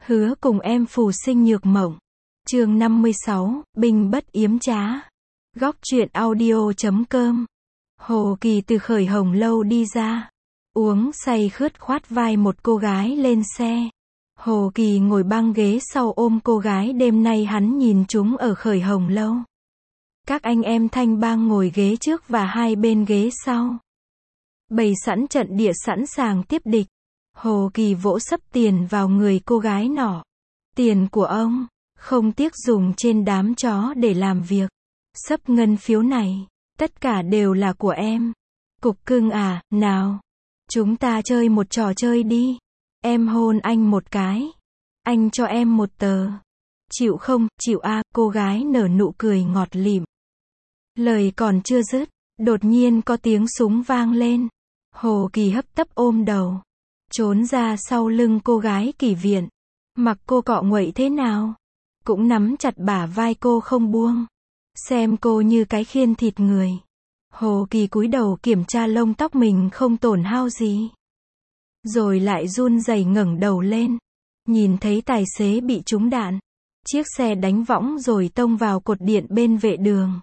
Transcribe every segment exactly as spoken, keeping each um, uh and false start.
Hứa cùng em phù sinh nhược mộng. Chương năm mươi sáu, binh bất yếm trá. Góc truyện audio chấm com. Hồ Kỳ từ Khởi Hồng lâu đi ra. Uống say khướt khoát vai một cô gái lên xe. Hồ Kỳ ngồi băng ghế sau ôm cô gái đêm nay hắn nhìn chúng ở Khởi Hồng lâu. Các anh em thanh bang ngồi ghế trước và hai bên ghế sau. Bày sẵn trận địa sẵn sàng tiếp địch. Hồ Kỳ vỗ sấp tiền vào người cô gái nọ. Tiền của ông, không tiếc dùng trên đám chó để làm việc. Sấp ngân phiếu này, tất cả đều là của em. Cục cưng à, nào. Chúng ta chơi một trò chơi đi. Em hôn anh một cái. Anh cho em một tờ. Chịu không, chịu a, à, cô gái nở nụ cười ngọt lịm. Lời còn chưa dứt, đột nhiên có tiếng súng vang lên. Hồ Kỳ hấp tấp ôm đầu. Trốn ra sau lưng cô gái Kỳ Viện. Mặc cô cọ nguậy thế nào, cũng nắm chặt bả vai cô không buông. Xem cô như cái khiên thịt người. Hồ Kỳ cúi đầu kiểm tra lông tóc mình không tổn hao gì. Rồi lại run rẩy ngẩng đầu lên. Nhìn thấy tài xế bị trúng đạn. Chiếc xe đánh võng rồi tông vào cột điện bên vệ đường.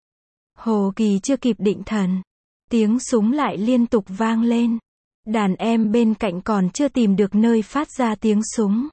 Hồ Kỳ chưa kịp định thần. Tiếng súng lại liên tục vang lên. Đàn em bên cạnh còn chưa tìm được nơi phát ra tiếng súng.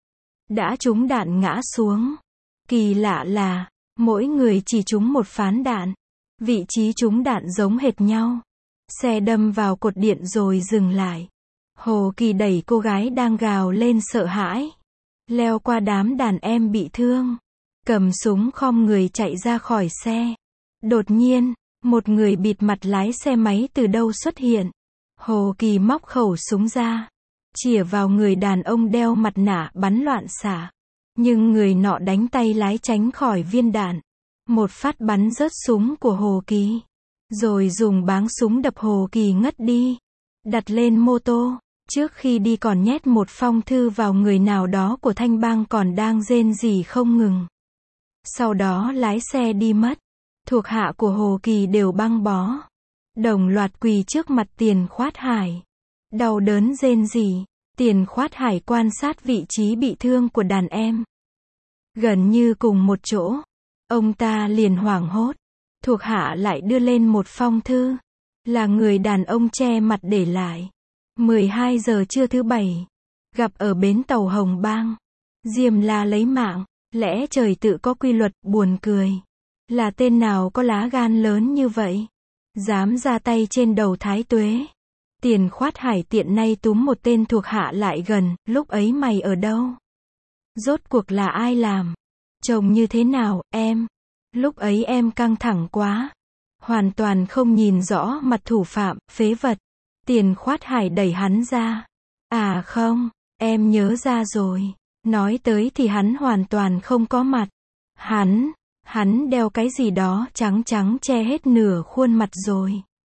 Đã trúng đạn ngã xuống. Kỳ lạ là, mỗi người chỉ trúng một phán đạn. Vị trí trúng đạn giống hệt nhau. Xe đâm vào cột điện rồi dừng lại. Hồ Kỳ đẩy cô gái đang gào lên sợ hãi. Leo qua đám đàn em bị thương. Cầm súng khom người chạy ra khỏi xe. Đột nhiên, một người bịt mặt lái xe máy từ đâu xuất hiện. Hồ Kỳ móc khẩu súng ra. Chĩa vào người đàn ông đeo mặt nạ bắn loạn xạ. Nhưng người nọ đánh tay lái tránh khỏi viên đạn. Một phát bắn rớt súng của Hồ Kỳ. Rồi dùng báng súng đập Hồ Kỳ ngất đi. Đặt lên mô tô. Trước khi đi còn nhét một phong thư vào người nào đó của thanh bang còn đang rên rỉ không ngừng. Sau đó lái xe đi mất. Thuộc hạ của Hồ Kỳ đều băng bó. Đồng loạt quỳ trước mặt Tiền Khoát Hải. Đau đớn rên rỉ. Tiền Khoát Hải quan sát vị trí bị thương của đàn em. Gần như cùng một chỗ. Ông ta liền hoảng hốt. Thuộc hạ lại đưa lên một phong thư. Là người đàn ông che mặt để lại. mười hai giờ trưa thứ bảy. Gặp ở bến tàu Hồng Bang. Diêm La lấy mạng. Lẽ trời tự có quy luật, buồn cười. Là tên nào có lá gan lớn như vậy? Dám ra tay trên đầu Thái Tuế. Tiền Khoát Hải tiện nay túm một tên thuộc hạ lại gần. Lúc ấy mày ở đâu? Rốt cuộc là ai làm? Trông như thế nào, em? Lúc ấy em căng thẳng quá. Hoàn toàn không nhìn rõ mặt thủ phạm, phế vật. Tiền Khoát Hải đẩy hắn ra. À không, em nhớ ra rồi. Nói tới thì hắn hoàn toàn không có mặt. Hắn, hắn đeo cái gì đó trắng trắng che hết nửa khuôn mặt rồi.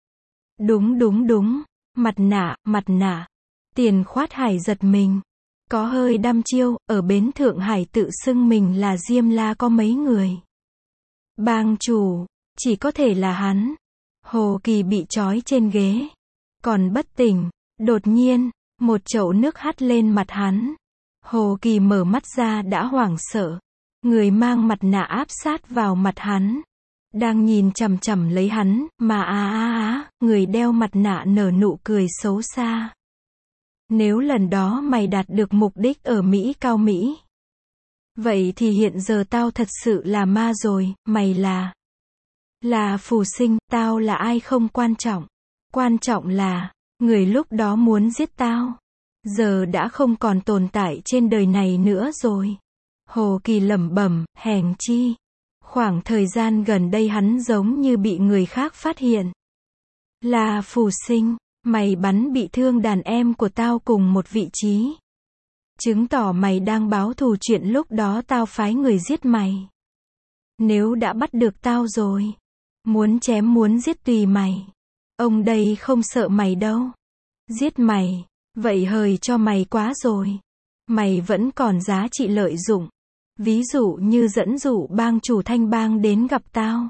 Đúng đúng đúng, mặt nạ, mặt nạ. Tiền Khoát Hải giật mình. Có hơi đăm chiêu, ở bến Thượng Hải tự xưng mình là Diêm La có mấy người. Bang chủ, chỉ có thể là hắn. Hồ Kỳ bị trói trên ghế. Còn bất tỉnh, đột nhiên, một chậu nước hắt lên mặt hắn. Hồ Kỳ mở mắt ra đã hoảng sợ. Người mang mặt nạ áp sát vào mặt hắn. Đang nhìn chằm chằm lấy hắn, mà á á á, người đeo mặt nạ nở nụ cười xấu xa. Nếu lần đó mày đạt được mục đích ở Mỹ cao Mỹ. Vậy thì hiện giờ tao thật sự là ma rồi, mày là... Là phù sinh, tao là ai không quan trọng. Quan trọng là, người lúc đó muốn giết tao. Giờ đã không còn tồn tại trên đời này nữa rồi. Hồ Kỳ lẩm bẩm, hèn chi. Khoảng thời gian gần đây hắn giống như bị người khác phát hiện. Là phù sinh, mày bắn bị thương đàn em của tao cùng một vị trí. Chứng tỏ mày đang báo thù chuyện lúc đó tao phái người giết mày. Nếu đã bắt được tao rồi, muốn chém muốn giết tùy mày. Ông đây không sợ mày đâu. Giết mày, vậy hời cho mày quá rồi. Mày vẫn còn giá trị lợi dụng. Ví dụ như dẫn dụ bang chủ thanh bang đến gặp tao.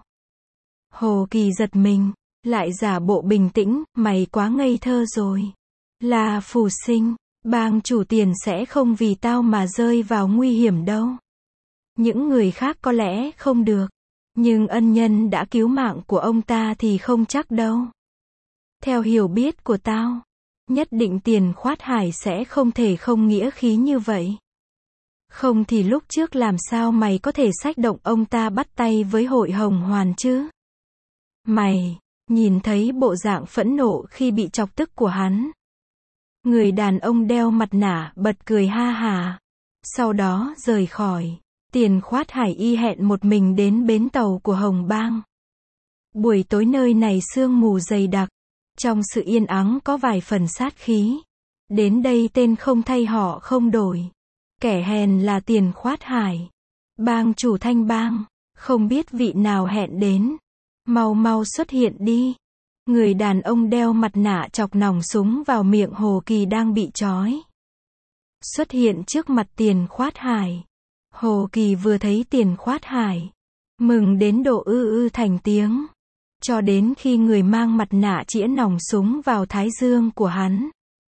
Hồ Kỳ giật mình, lại giả bộ bình tĩnh, mày quá ngây thơ rồi. Là phù sinh, Bang chủ Tiền sẽ không vì tao mà rơi vào nguy hiểm đâu. Những người khác có lẽ không được. Nhưng ân nhân đã cứu mạng của ông ta thì không chắc đâu. Theo hiểu biết của tao, nhất định Tiền Khoát Hải sẽ không thể không nghĩa khí như vậy. Không thì lúc trước làm sao mày có thể xách động ông ta bắt tay với Hội Hồng Hoàn chứ? Mày, nhìn thấy bộ dạng phẫn nộ khi bị chọc tức của hắn. Người đàn ông đeo mặt nạ bật cười ha hà. Sau đó rời khỏi. Tiền Khoát Hải y hẹn một mình đến bến tàu của Hồng Bang. Buổi tối nơi này sương mù dày đặc. Trong sự yên ắng có vài phần sát khí. Đến đây tên không thay họ không đổi. Kẻ hèn là Tiền Khoát Hải. Bang chủ Thanh Bang. Không biết vị nào hẹn đến. Mau mau xuất hiện đi. Người đàn ông đeo mặt nạ chọc nòng súng vào miệng Hồ Kỳ đang bị trói. Xuất hiện trước mặt Tiền Khoát Hải. Hồ Kỳ vừa thấy Tiền Khoát Hải. Mừng đến độ ư ư thành tiếng. Cho đến khi người mang mặt nạ chĩa nòng súng vào thái dương của hắn.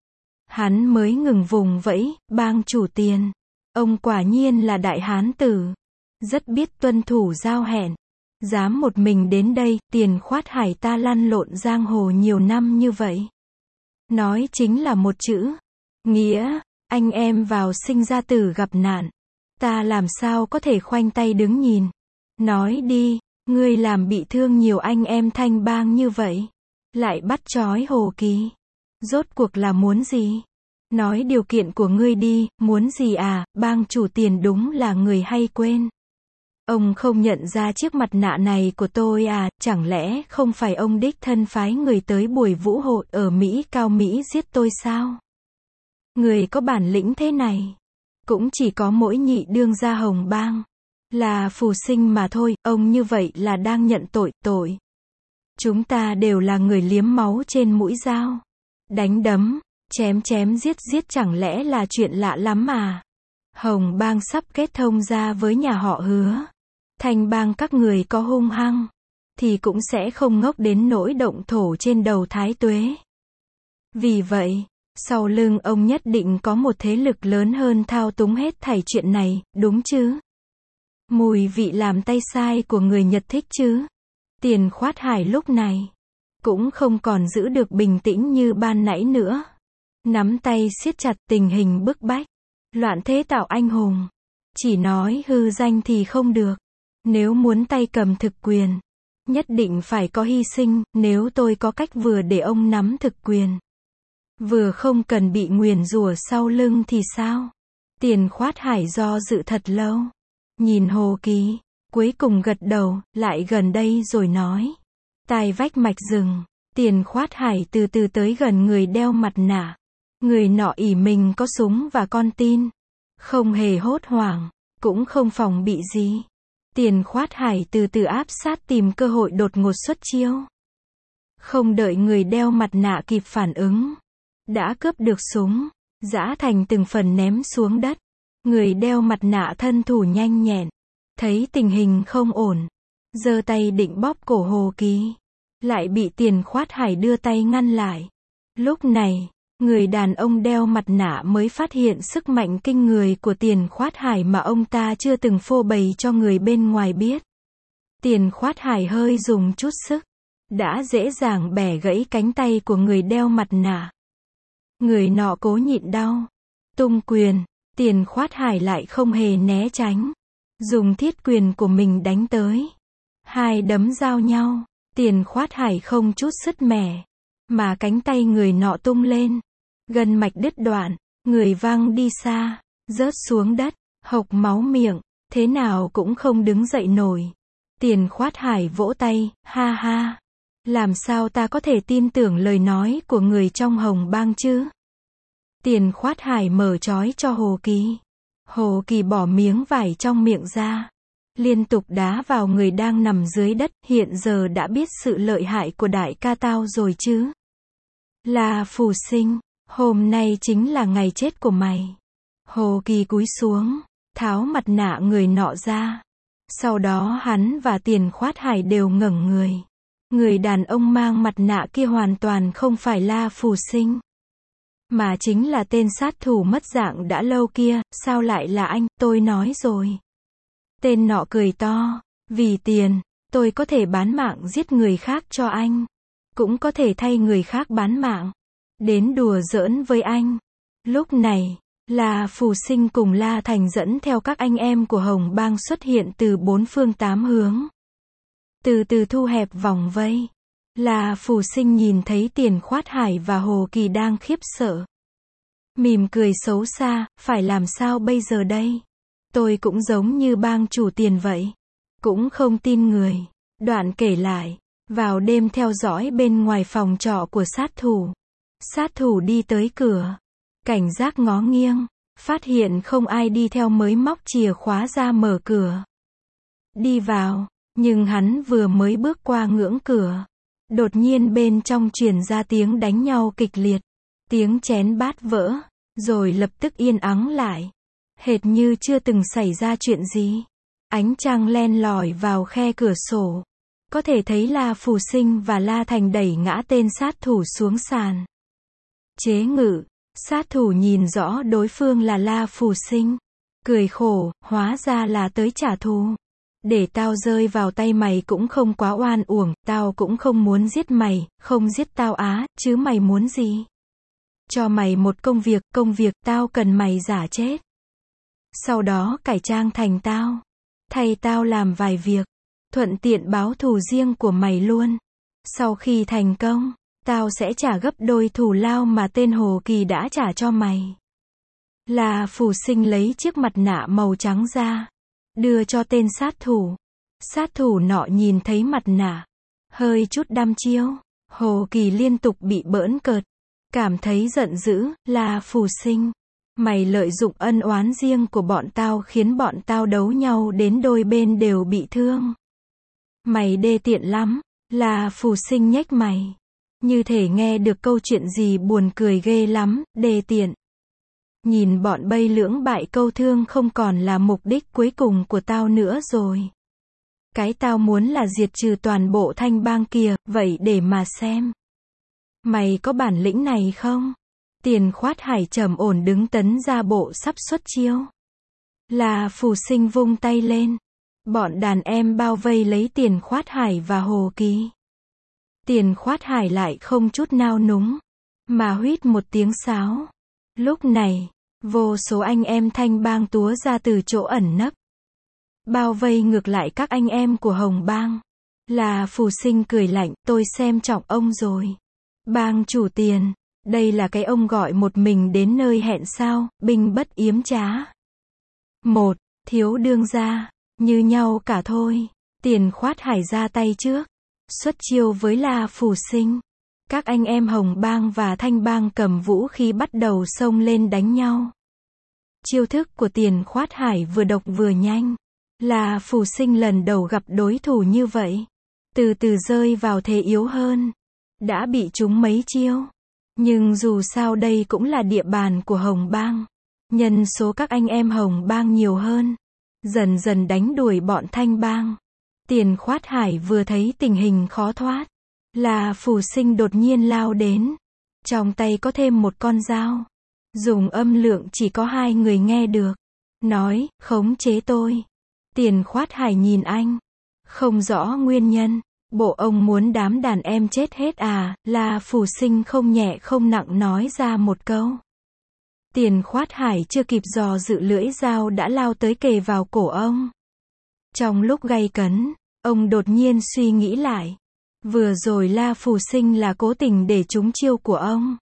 Hắn mới ngừng vùng vẫy, bang chủ Tiền. Ông quả nhiên là đại hán tử. Rất biết tuân thủ giao hẹn. Dám một mình đến đây, Tiền Khoát Hải ta lăn lộn giang hồ nhiều năm như vậy. Nói chính là một chữ. Nghĩa, anh em vào sinh ra tử gặp nạn. Ta làm sao có thể khoanh tay đứng nhìn. Nói đi, ngươi làm bị thương nhiều anh em Thanh Bang như vậy. Lại bắt trói Hồ Kỳ. Rốt cuộc là muốn gì? Nói điều kiện của ngươi đi, muốn gì à, bang chủ Tiền đúng là người hay quên. Ông không nhận ra chiếc mặt nạ này của tôi à, chẳng lẽ không phải ông đích thân phái người tới buổi vũ hội ở Mỹ Cao Mỹ giết tôi sao? Người có bản lĩnh thế này, cũng chỉ có mỗi nhị đương gia Hồng Bang. Là phù sinh mà thôi, ông như vậy là đang nhận tội, tội. Chúng ta đều là người liếm máu trên mũi dao. Đánh đấm, chém chém giết giết chẳng lẽ là chuyện lạ lắm à? Hồng Bang sắp kết thông ra với nhà họ Hứa. Thanh Bang các người có hung hăng, thì cũng sẽ không ngốc đến nỗi động thổ trên đầu Thái Tuế. Vì vậy, sau lưng ông nhất định có một thế lực lớn hơn thao túng hết thảy chuyện này, đúng chứ? Mùi vị làm tay sai của người Nhật thích chứ? Tiền Khoát Hải lúc này cũng không còn giữ được bình tĩnh như ban nãy nữa. Nắm tay siết chặt, tình hình bức bách. Loạn thế tạo anh hùng. Chỉ nói hư danh thì không được. Nếu muốn tay cầm thực quyền, nhất định phải có hy sinh. Nếu tôi có cách vừa để ông nắm thực quyền, vừa không cần bị nguyền rủa sau lưng thì sao? Tiền Khoát Hải do dự thật lâu. Nhìn Hồ Kỳ, cuối cùng gật đầu, lại gần đây rồi nói. Tai vách mạch rừng. Tiền Khoát Hải từ từ tới gần người đeo mặt nạ. Người nọ ỷ mình có súng và con tin. Không hề hốt hoảng, cũng không phòng bị gì. Tiền Khoát Hải từ từ áp sát tìm cơ hội đột ngột xuất chiêu. Không đợi người đeo mặt nạ kịp phản ứng. Đã cướp được súng, giã thành từng phần ném xuống đất. Người đeo mặt nạ thân thủ nhanh nhẹn. Thấy tình hình không ổn. Giơ tay định bóp cổ Hồ Kỳ. Lại bị Tiền Khoát Hải đưa tay ngăn lại. Lúc này, người đàn ông đeo mặt nạ mới phát hiện sức mạnh kinh người của Tiền Khoát Hải mà ông ta chưa từng phô bày cho người bên ngoài biết. Tiền Khoát Hải hơi dùng chút sức, đã dễ dàng bẻ gãy cánh tay của người đeo mặt nạ. Người nọ cố nhịn đau, tung quyền, Tiền Khoát Hải lại không hề né tránh, dùng thiết quyền của mình đánh tới. Hai đấm giao nhau, Tiền Khoát Hải không chút sứt mẻ, mà cánh tay người nọ tung lên. Gân mạch đứt đoạn, người văng đi xa, rớt xuống đất, hộc máu miệng, thế nào cũng không đứng dậy nổi. Tiền Khoát Hải vỗ tay, ha ha. Làm sao ta có thể tin tưởng lời nói của người trong Hồng Bang chứ? Tiền Khoát Hải mở trói cho Hồ Kỳ. Hồ Kỳ bỏ miếng vải trong miệng ra. Liên tục đá vào người đang nằm dưới đất, hiện giờ đã biết sự lợi hại của đại ca tao rồi chứ? Là phù sinh. Hôm nay chính là ngày chết của mày. Hồ Kỳ cúi xuống, tháo mặt nạ người nọ ra. Sau đó hắn và Tiền Khoát Hải đều ngẩng người. Người đàn ông mang mặt nạ kia hoàn toàn không phải là phù sinh. Mà chính là tên sát thủ mất dạng đã lâu kia, sao lại là anh, tôi nói rồi. Tên nọ cười to, vì tiền, tôi có thể bán mạng giết người khác cho anh. Cũng có thể thay người khác bán mạng. Đến đùa giỡn với anh. Lúc này, La Phù Sinh cùng La Thành dẫn theo các anh em của Hồng Bang xuất hiện từ bốn phương tám hướng. Từ từ thu hẹp vòng vây. La Phù Sinh nhìn thấy Tiền Khoát Hải và Hồ Kỳ đang khiếp sợ. Mỉm cười xấu xa, phải làm sao bây giờ đây? Tôi cũng giống như bang chủ Tiền vậy. Cũng không tin người. Đoạn kể lại, vào đêm theo dõi bên ngoài phòng trọ của sát thủ. Sát thủ đi tới cửa. Cảnh giác ngó nghiêng. Phát hiện không ai đi theo mới móc chìa khóa ra mở cửa. Đi vào. Nhưng hắn vừa mới bước qua ngưỡng cửa. Đột nhiên bên trong truyền ra tiếng đánh nhau kịch liệt. Tiếng chén bát vỡ. Rồi lập tức yên ắng lại. Hệt như chưa từng xảy ra chuyện gì. Ánh trăng len lỏi vào khe cửa sổ. Có thể thấy La Phù Sinh và La Thành đẩy ngã tên sát thủ xuống sàn. Chế ngự. Sát thủ nhìn rõ đối phương là La Phù Sinh. Cười khổ, hóa ra là tới trả thù. Để tao rơi vào tay mày cũng không quá oan uổng, tao cũng không muốn giết mày, không giết tao á, chứ mày muốn gì? Cho mày một công việc, công việc tao cần mày giả chết. Sau đó cải trang thành tao. Thay tao làm vài việc. Thuận tiện báo thù riêng của mày luôn. Sau khi thành công, tao sẽ trả gấp đôi thù lao mà tên Hồ Kỳ đã trả cho mày. La Phù Sinh lấy chiếc mặt nạ màu trắng ra. Đưa cho tên sát thủ. Sát thủ nọ nhìn thấy mặt nạ. Hơi chút đăm chiêu. Hồ Kỳ liên tục bị bỡn cợt. Cảm thấy giận dữ, La Phù Sinh. Mày lợi dụng ân oán riêng của bọn tao khiến bọn tao đấu nhau đến đôi bên đều bị thương. Mày đê tiện lắm. La Phù Sinh nhếch mày. Như thể nghe được câu chuyện gì buồn cười ghê lắm, đê tiện. Nhìn bọn bay lưỡng bại câu thương không còn là mục đích cuối cùng của tao nữa rồi. Cái tao muốn là diệt trừ toàn bộ Thanh Bang kia, vậy để mà xem. Mày có bản lĩnh này không? Tiền Khoát Hải trầm ổn đứng tấn ra bộ sắp xuất chiêu. La Phù Sinh vung tay lên. Bọn đàn em bao vây lấy Tiền Khoát Hải và Hồ Kỳ. Tiền Khoát Hải lại không chút nao núng, mà huýt một tiếng sáo. Lúc này, vô số anh em Thanh Bang túa ra từ chỗ ẩn nấp. Bao vây ngược lại các anh em của Hồng Bang. La Phù Sinh cười lạnh, tôi xem trọng ông rồi. Bang chủ Tiền, đây là cái ông gọi một mình đến nơi hẹn sao, binh bất yếm trá. Một, thiếu đương gia, như nhau cả thôi. Tiền Khoát Hải ra tay trước. Xuất chiêu với La Phù Sinh. Các anh em Hồng Bang và Thanh Bang cầm vũ khí bắt đầu xông lên đánh nhau. Chiêu thức của Tiền Khoát Hải vừa độc vừa nhanh. La Phù Sinh lần đầu gặp đối thủ như vậy. Từ từ rơi vào thế yếu hơn. Đã bị trúng mấy chiêu. Nhưng dù sao đây cũng là địa bàn của Hồng Bang. Nhân số các anh em Hồng Bang nhiều hơn. Dần dần đánh đuổi bọn Thanh Bang. Tiền Khoát Hải vừa thấy tình hình khó thoát. La Phù Sinh đột nhiên lao đến. Trong tay có thêm một con dao. Dùng âm lượng chỉ có hai người nghe được. Nói, khống chế tôi. Tiền Khoát Hải nhìn anh. Không rõ nguyên nhân. Bộ ông muốn đám đàn em chết hết à? La Phù Sinh không nhẹ không nặng nói ra một câu. Tiền Khoát Hải chưa kịp dò dự lưỡi dao đã lao tới kề vào cổ ông. Trong lúc gay cấn, ông đột nhiên suy nghĩ lại. Vừa rồi La Phù Sinh là cố tình để trúng chiêu của ông.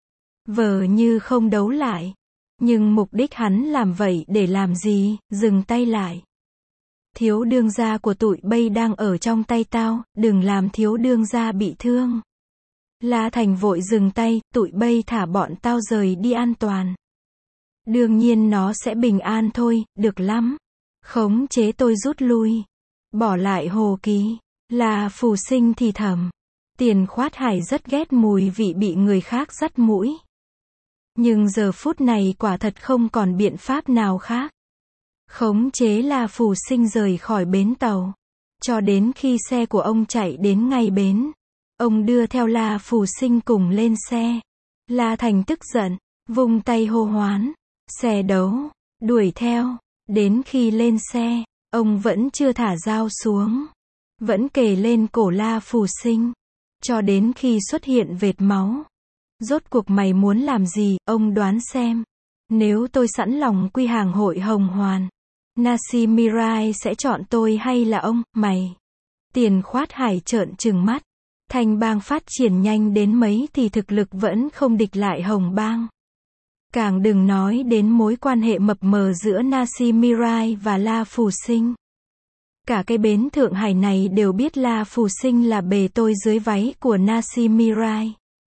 Vờ như không đấu lại. Nhưng mục đích hắn làm vậy để làm gì? Dừng tay lại. Thiếu đương gia của tụi bay đang ở trong tay tao, đừng làm thiếu đương gia bị thương. La Thành vội dừng tay, tụi bay thả bọn tao rời đi an toàn. Đương nhiên nó sẽ bình an thôi, được lắm. Khống chế tôi rút lui. Bỏ lại Hồ Kỳ. La Phù Sinh thì thầm. Tiền Khoát Hải rất ghét mùi vị bị người khác dắt mũi. Nhưng giờ phút này quả thật không còn biện pháp nào khác. Khống chế La Phù Sinh rời khỏi bến tàu. Cho đến khi xe của ông chạy đến ngay bến. Ông đưa theo La Phù Sinh cùng lên xe. La Thành tức giận, vung tay hô hoán. Xe đấu, đuổi theo. Đến khi lên xe, ông vẫn chưa thả dao xuống. Vẫn kề lên cổ La Phù Sinh. Cho đến khi xuất hiện vệt máu. Rốt cuộc mày muốn làm gì, ông đoán xem. Nếu tôi sẵn lòng quy hàng hội Hồng Hoàn, Nasim Mirai sẽ chọn tôi hay là ông, mày? Tiền Khoát Hải trợn trừng mắt. Thành bang phát triển nhanh đến mấy thì thực lực vẫn không địch lại Hồng bang. Càng đừng nói đến mối quan hệ mập mờ giữa Nasim Mirai và La Phù Sinh. Cả cái bến Thượng Hải này đều biết La Phù Sinh là bề tôi dưới váy của Nasim Mirai.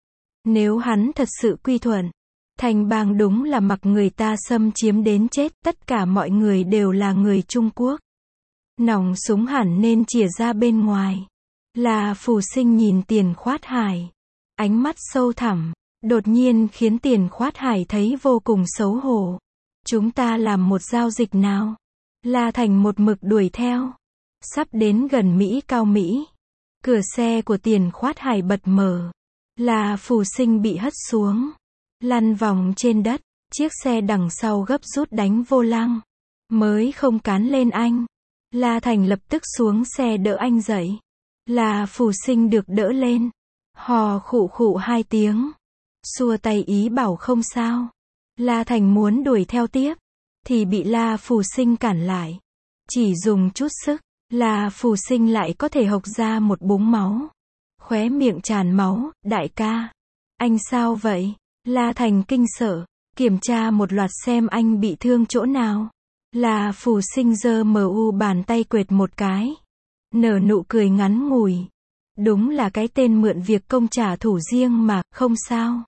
Nếu hắn thật sự quy thuận, Thành bang đúng là mặc người ta xâm chiếm đến chết, tất cả mọi người đều là người Trung Quốc. Nòng súng hẳn nên chĩa ra bên ngoài. La Phù Sinh nhìn Tiền Khoát Hải. Ánh mắt sâu thẳm, đột nhiên khiến Tiền Khoát Hải thấy vô cùng xấu hổ. Chúng ta làm một giao dịch nào? La Thành một mực đuổi theo. Sắp đến gần Mỹ Cao Mỹ. Cửa xe của Tiền Khoát Hải bật mở. La Phù Sinh bị hất xuống. Lăn vòng trên đất. Chiếc xe đằng sau gấp rút đánh vô lăng. Mới không cán lên anh. La Thành lập tức xuống xe đỡ anh dậy. La Phù Sinh được đỡ lên. Hò khụ khụ hai tiếng. Xua tay ý bảo không sao. La Thành muốn đuổi theo tiếp. Thì bị La Phù Sinh cản lại. Chỉ dùng chút sức. La Phù Sinh lại có thể hộc ra một búng máu. Khóe miệng tràn máu. Đại ca. Anh sao vậy? La Thành kinh sợ. Kiểm tra một loạt xem anh bị thương chỗ nào. La Phù Sinh giơ mu bàn tay quệt một cái. Nở nụ cười ngắn ngủi. Đúng là cái tên mượn việc công trả thù riêng mà, không sao.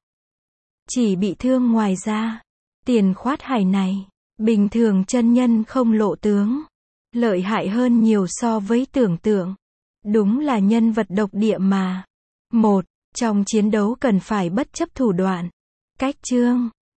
Chỉ bị thương ngoài ra. Tiền Khoát Hải này, bình thường chân nhân không lộ tướng. Lợi hại hơn nhiều so với tưởng tượng. Đúng là nhân vật độc địa mà. Một, trong chiến đấu cần phải bất chấp thủ đoạn. Cách chương